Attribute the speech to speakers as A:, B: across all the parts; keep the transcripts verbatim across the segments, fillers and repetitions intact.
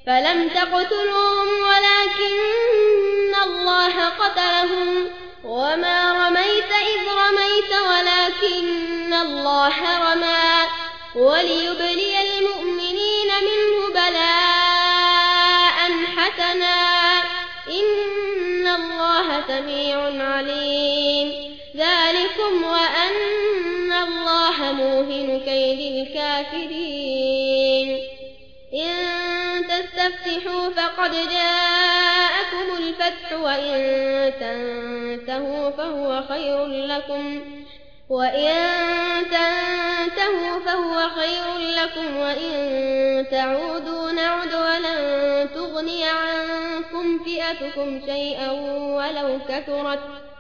A: فلم تقتلوهم ولكن الله قتلهم وما رميت إذ رميت ولكن الله رمى وليبلي المؤمنين منه بلاء حسنا إن الله سميع عليم ذلكم وأن الله موهن كيد الكافرين إن تستفتحوا فقد جاءكم الفتح وإن تنتهوا فهو خير لكم وإن تنتهوا فهو خير لكم وإن تعودوا نعد ولن تغني عنكم فئتكم شيئا ولو كثرت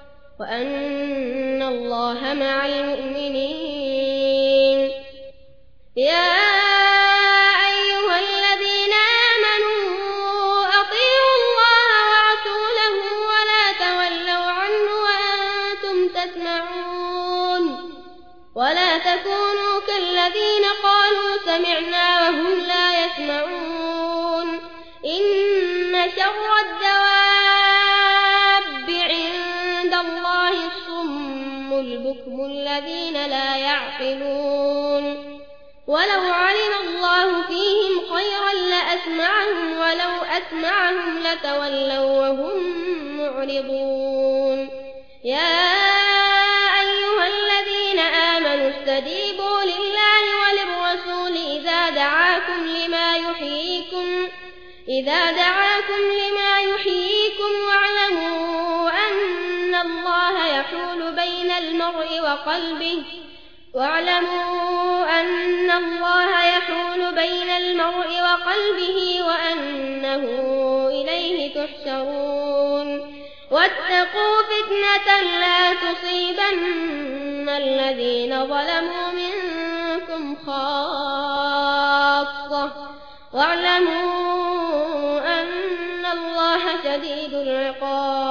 A: وأن الله مع المؤمنين يا أيها الذين آمنوا أطيعوا الله ورسوله ولا تولوا عنه وأنتم تسمعون ولا تكونوا كالذين قالوا سمعنا وهم لا يسمعون إن شر الدواب عند الله الصم البكم الذين لا يعقلون ولو علم الله فيهم خيرا لأسمعهم ولو أسمعهم لتولوا وهم معرضون يا أيها الذين آمنوا استجيبوا لله وللرسول إذا دعاكم لما يحييكم إذا دعاكم لما يحييكم واعلموا أن الله يحول بين المرء وقلبه واعلموا أن الله يحول بين المرء وقلبه وأنه إليه تحشرون واتقوا فتنة لا تصيبن الذين ظلموا منكم خاصة واعلموا أن الله شديد العقاب